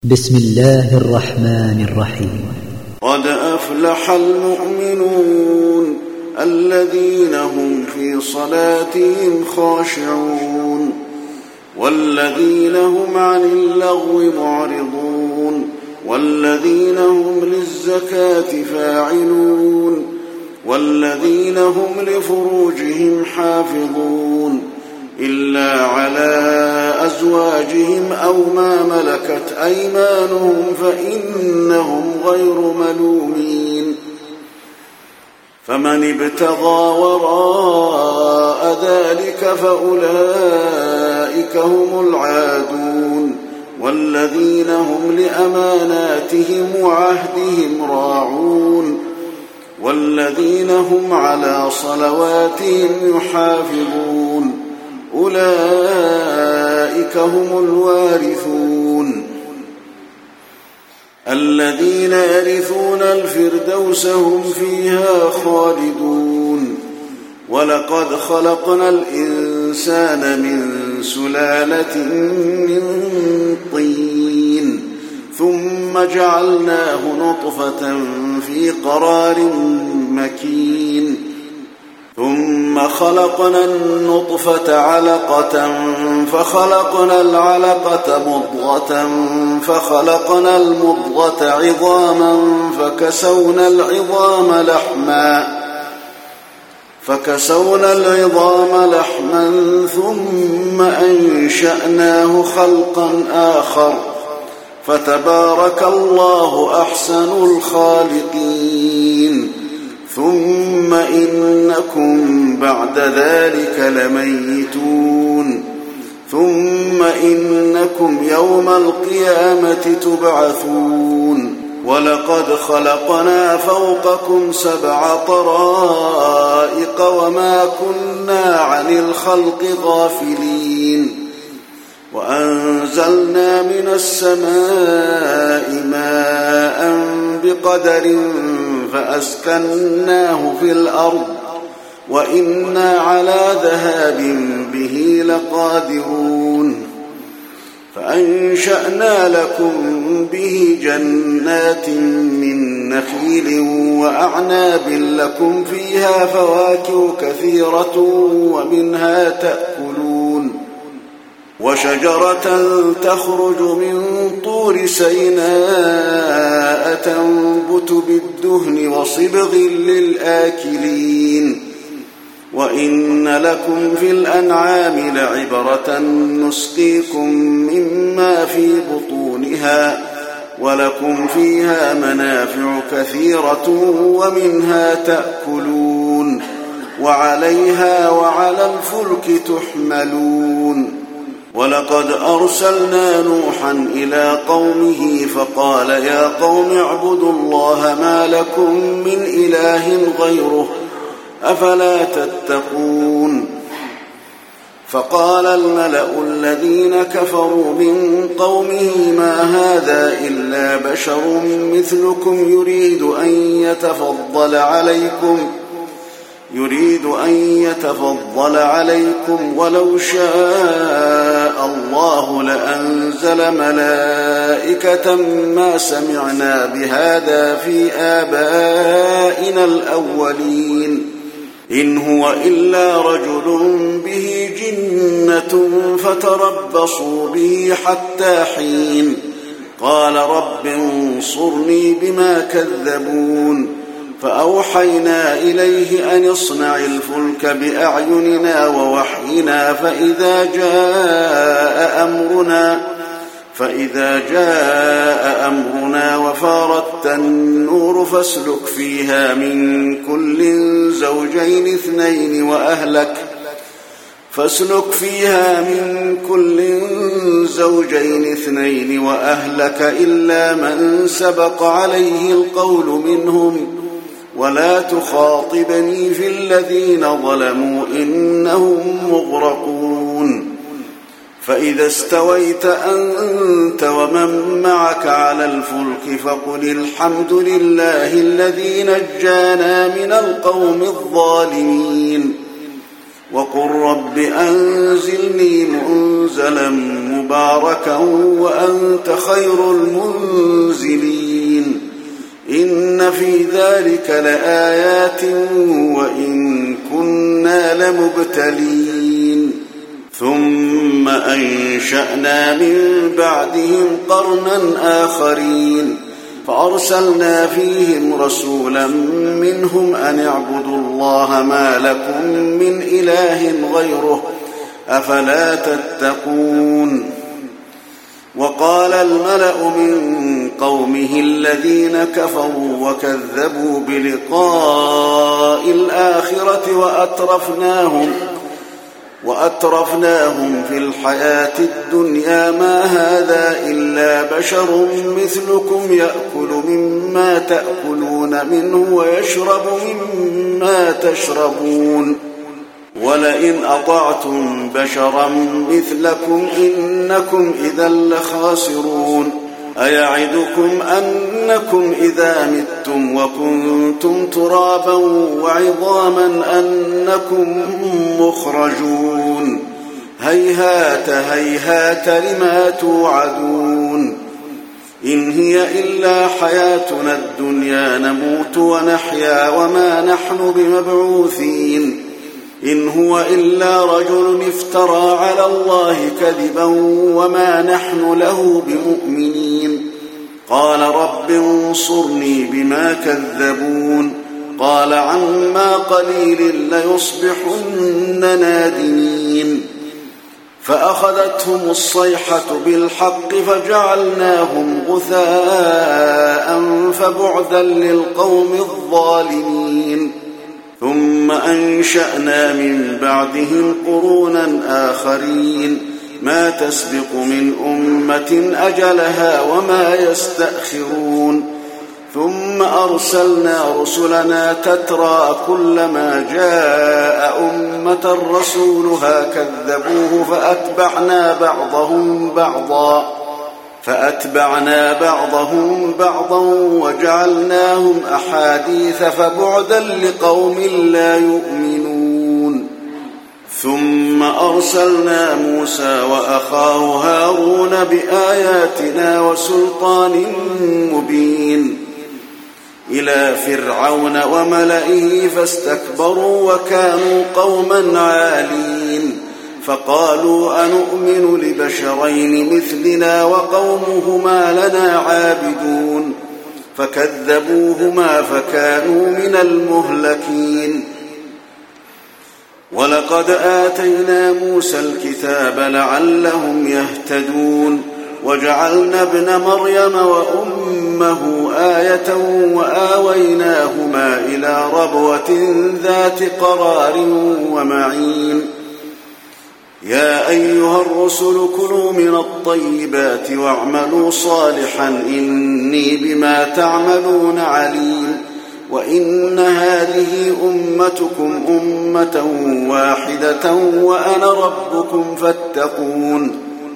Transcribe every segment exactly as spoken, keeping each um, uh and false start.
بسم الله الرحمن الرحيم. قد أفلح المؤمنون الذين هم في صلاتهم خاشعون والذين هم عن اللغو معرضون والذين هم للزكاة فاعلون والذين هم لفروجهم حافظون إلا على أزواجهم أو ما ملكت أيمانهم فإنهم غير ملومين. فمن ابتغى وراء ذلك فأولئك هم العادون والذين هم لأماناتهم وعهدهم راعون والذين هم على صلواتهم يحافظون أولئك هم الوارثون الذين يرثون الفردوس هم فيها خالدون. ولقد خلقنا الإنسان من سلالة من طين ثم جعلناه نطفة في قرار مكين ثم خلقنا النطفة علقة فخلقنا العلقة مضغة فخلقنا المضغة عظاما فكسونا العظام لحما فكسونا العظام لحما ثم أنشأناه خلقا آخر فتبارك الله أحسن الخالقين. ثم إنكم بعد ذلك لميتون ثم إنكم يوم القيامة تبعثون. ولقد خلقنا فوقكم سبع طرائق وما كنا عن الخلق غافلين وأنزلنا من السماء ماء بقدر فأسكناه في الأرض وإنا على ذهاب به لقادرون. فأنشأنا لكم به جنات من نخيل وأعناب لكم فيها فواكه كثيرة ومنها تأكلون وشجرة تخرج من طور سيناء تنبت بالدهن وصبغ للآكلين. وإن لكم في الأنعام لعبرة نسقيكم مما في بطونها ولكم فيها منافع كثيرة ومنها تأكلون وعليها وعلى الفلك تحملون. ولقد أرسلنا نوحا إلى قومه فقال يا قوم اعبدوا الله ما لكم من إله غيره أفلا تتقون. فقال الملأ الذين كفروا من قومه ما هذا إلا بشر مثلكم يريد أن يتفضل عليكم يريد أن يتفضل عليكم ولو شاء الله لأنزل ملائكة ما سمعنا بهذا في آبائنا الأولين إن هو إلا رجل به جنة فتربصوا به حتى حين. قال رب انصرني بما كذبون. فأوحينا إليه أن اصنع الفلك بأعيننا ووحينا فإذا جاء أمرنا فإذا جاء أمرنا وفارت النور فاسلك فيها من كل زوجين اثنين وأهلك فاسلك فيها من كل زوجين اثنين وأهلك إلا من سبق عليه القول منهم ولا تخاطبني في الذين ظلموا إنهم مغرقون. فإذا استويت أنت ومن معك على الفلك فقل الحمد لله الذي نجانا من القوم الظالمين وقل رب أنزلني منزلا مباركا وأنت خير المنزلين إن في ذلك لآيات وإن كنا لمبتلين ثم أنشأنا من بعدهم قرنا آخرين فأرسلنا فيهم رسولا منهم أن اعبدوا الله ما لكم من إله غيره أفلا تتقون وقال الملأ من قومه الذين كفروا وكذبوا بلقاء الآخرة وأترفناهم وأترفناهم في الحياة الدنيا ما هذا إلا بشر مثلكم يأكل مما تأكلون منه ويشرب مما تشربون ولئن أطعتم بشرا مثلكم إنكم إذا لخاسرون أيعدكم أنكم إذا متم وكنتم ترابا وعظاما أنكم مخرجون هيهات هيهات لما توعدون إن هي إلا حياتنا الدنيا نموت ونحيا وما نحن بمبعوثين إن هو إلا رجل افترى على الله كذبا وما نحن له بمؤمنين قال رب انصرني بما كذبون قال عما قليل ليصبحن نادمين فأخذتهم الصيحة بالحق فجعلناهم غثاء فبعدا للقوم الظالمين ثم أنشأنا من بعدهم قرونا آخرين ما تسبق من أمة أجلها وما يستأخرون ثم أرسلنا رسلنا تترى كلما جاء أمة رسولها كذبوه فأتبعنا بعضهم بعضا فأتبعنا بعضهم بعضا وجعلناهم أحاديث فبعدا لقوم لا يؤمنون ثم أرسلنا موسى وأخاه هارون بآياتنا وسلطان مبين إلى فرعون وملئه فاستكبروا وكانوا قوما عالين فقالوا أنؤمن لبشرين مثلنا وقومهما لنا عابدون فكذبوهما فكانوا من المهلكين ولقد آتينا موسى الكتاب لعلهم يهتدون وجعلنا ابن مريم وأمه آية وآويناهما إلى ربوة ذات قرار ومعين يا أيها الرسل كلوا من الطيبات واعملوا صالحا إني بما تعملون عليم وإن هذه أمتكم أمة واحدة وأنا ربكم فاتقون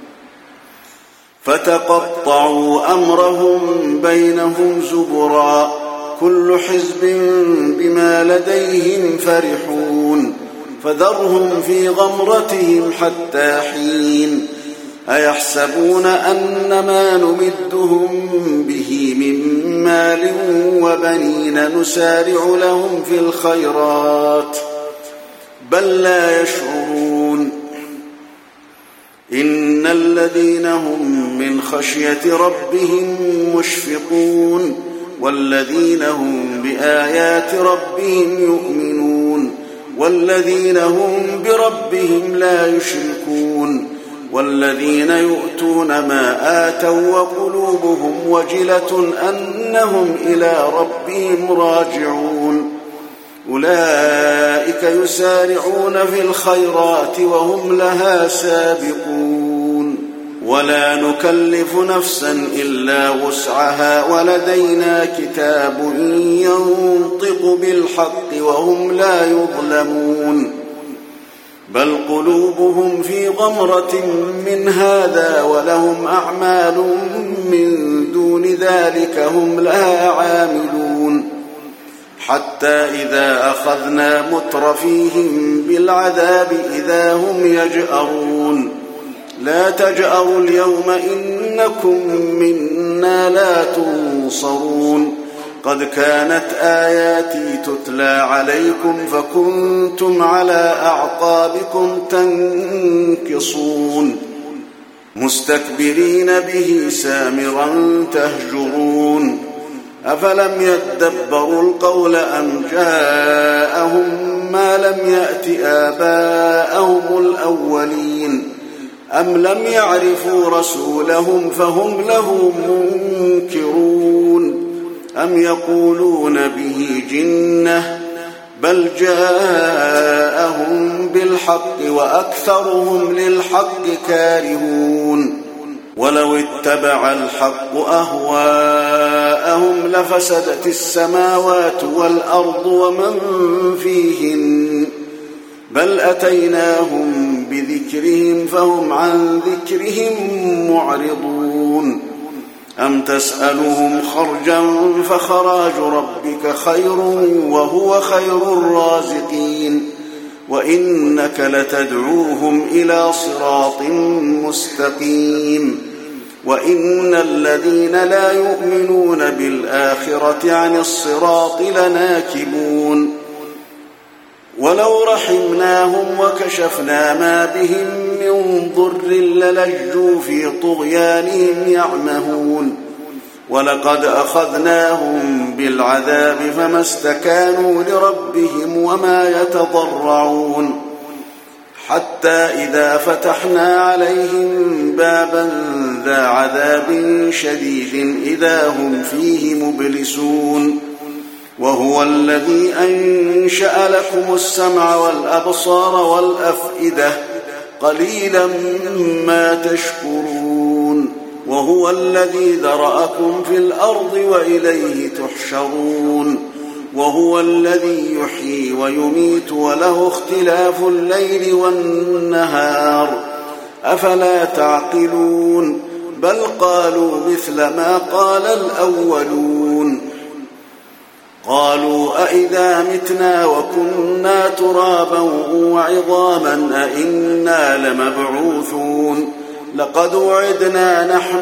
فتقطعوا أمرهم بينهم زبرا كل حزب بما لديهم فرحون فذرهم في غمرتهم حتى حين أيحسبون أن ما نمدهم به من مال وبنين نسارع لهم في الخيرات بل لا يشعرون إن الذين هم من خشية ربهم مشفقون والذين هم بآيات ربهم يؤمنون والذين هم بربهم لا يشركون والذين يؤتون ما آتوا وقلوبهم وجلة أنهم إلى ربهم راجعون أولئك يسارعون في الخيرات وهم لها سابقون ولا نكلف نفسا إلا وسعها ولدينا كتاب ينطق بالحق وهم لا يظلمون بل قلوبهم في غمرة من هذا ولهم أعمال من دون ذلك هم لها عاملون حتى إذا أخذنا مترفيهم بالعذاب إذا هم يجأرون لا تجأروا اليوم إنكم منا لا تنصرون قد كانت آياتي تتلى عليكم فكنتم على أعقابكم تنكصون مستكبرين به سامرا تهجرون أفلم يدبروا القول أم جاءهم ما لم يأت آباءهم الأولين أم لم يعرفوا رسولهم فهم له منكرون أم يقولون به جنة بل جاءهم بالحق وأكثرهم للحق كارهون ولو اتبع الحق أهواءهم لفسدت السماوات والأرض ومن فيهن بل أتيناهم بذكرهم فهم عن ذكرهم معرضون أم تسألهم خرجا فخراج ربك خير وهو خير الرازقين وإنك لتدعوهم إلى صراط مستقيم وإن الذين لا يؤمنون بالآخرة عن الصراط لناكبون ولو رحمناهم وكشفنا ما بهم من ضر للجوا في طغيانهم يعمهون ولقد أخذناهم بالعذاب فما استكانوا لربهم وما يتضرعون حتى إذا فتحنا عليهم بابا ذا عذاب شديد إذا هم فيه مبلسون وهو الذي أنشأ لكم السمع والأبصار والأفئدة قليلا ما تشكرون وهو الذي ذرأكم في الأرض وإليه تحشرون وهو الذي يحيي ويميت وله اختلاف الليل والنهار أفلا تعقلون بل قالوا مثل ما قال الأولون قالوا أئذا متنا وكنا ترابا وعظاما أئنا لمبعوثون لقد وعدنا نحن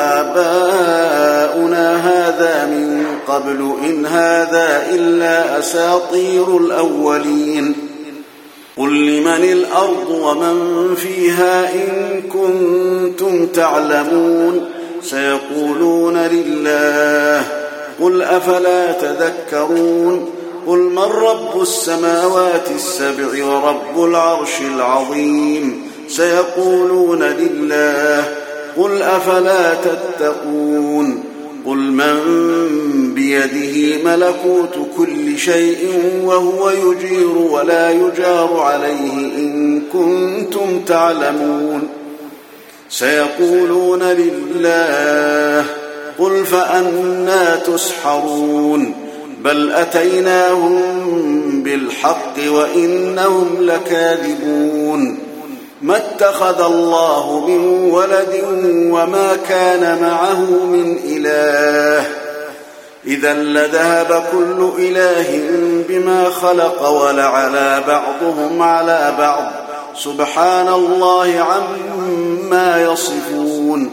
وآباؤنا هذا من قبل إن هذا إلا أساطير الأولين قل لمن الأرض ومن فيها إن كنتم تعلمون سيقولون لله قل أفلا تذكرون قل من رب السماوات السبع ورب العرش العظيم سيقولون لله قل أفلا تتقون قل من بيده ملكوت كل شيء وهو يجير ولا يجار عليه إن كنتم تعلمون سيقولون لله قل فأنى تسحرون بل أتيناهم بالحق وإنهم لكاذبون ما اتخذ الله من ولد وما كان معه من إله إذا لذهب كل إله بما خلق ولعلى بعضهم على بعض سبحان الله عما يصفون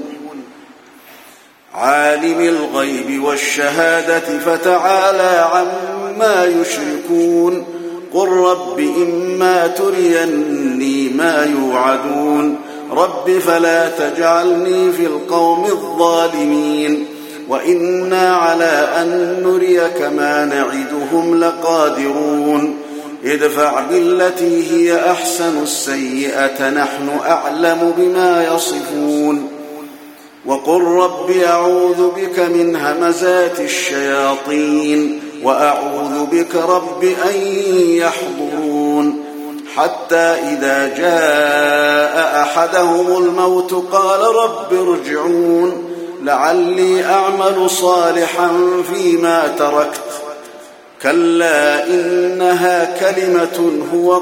عالم الغيب والشهادة فتعالى عما يشركون قل رب إما تريني ما يوعدون رب فلا تجعلني في القوم الظالمين وإنا على أن نريك ما نعدهم لقادرون ادفع بالتي هي أحسن السيئة نحن أعلم بما يصفون وقل رب أعوذ بك من همزات الشياطين وأعوذ بك رب أن يحضرون حتى إذا جاء أحدهم الموت قال رب ارجعون لعلي أعمل صالحا فيما تركت كلا إنها كلمة هو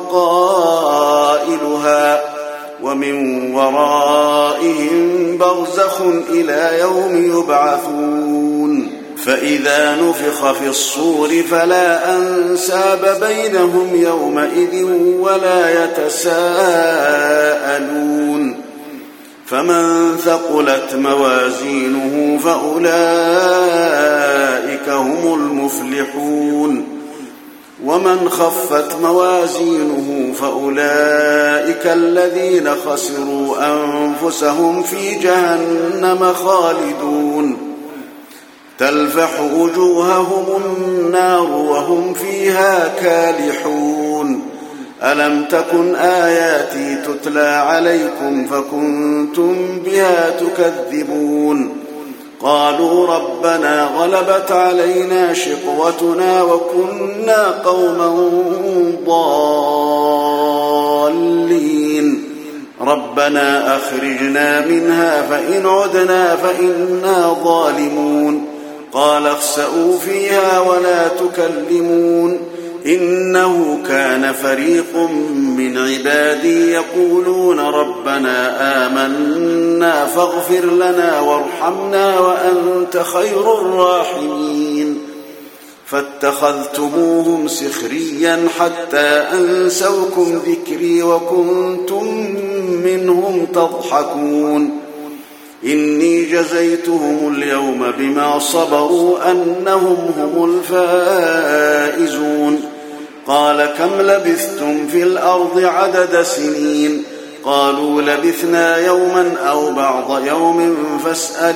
قائلها ومن ورائهم برزخ إلى يوم يبعثون فإذا نفخ في الصور فلا أنساب بينهم يومئذ ولا يتساءلون فمن ثقلت موازينه فأولئك هم المفلحون ومن خفت موازينه فأولئك الذين خسروا أنفسهم في جهنم خالدون تلفح وجوههم النار وهم فيها كالحون ألم تكن آياتي تتلى عليكم فكنتم بها تكذبون قالوا ربنا غلبت علينا شقوتنا وكنا قوما ضالين ربنا أخرجنا منها فإن عدنا فإنا ظالمون قال اخسئوا فيها ولا تكلمون إنه كان فريق من عبادي يقولون ربنا آمنا فاغفر لنا وارحمنا وأنت خير الراحمين فاتخذتموهم سخريا حتى أنسوكم ذكري وكنتم منهم تضحكون إني جزيتهم اليوم بما صبروا أنهم هم الفائزون قال كم لبثتم في الأرض عدد سنين قالوا لبثنا يوما أو بعض يوم فاسأل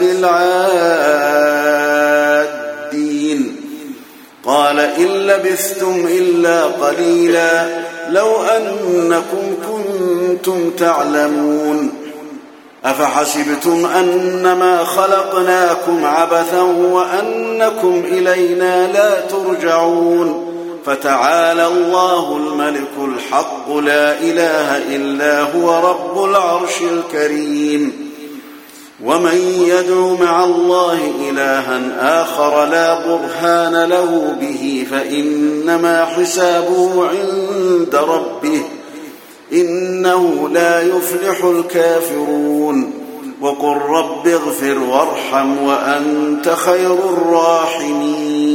العادين قال إن لبثتم إلا قليلا لو أنكم كنتم تعلمون أفحسبتم أنما خلقناكم عبثا وأنكم إلينا لا ترجعون فتعالى الله الملك الحق لا إله إلا هو رب العرش الكريم ومن يدعو مع الله إلها آخر لا برهان له به فإنما حسابه عند ربه إنه لا يفلح الكافرون وقل رب اغفر وارحم وأنت خير الراحمين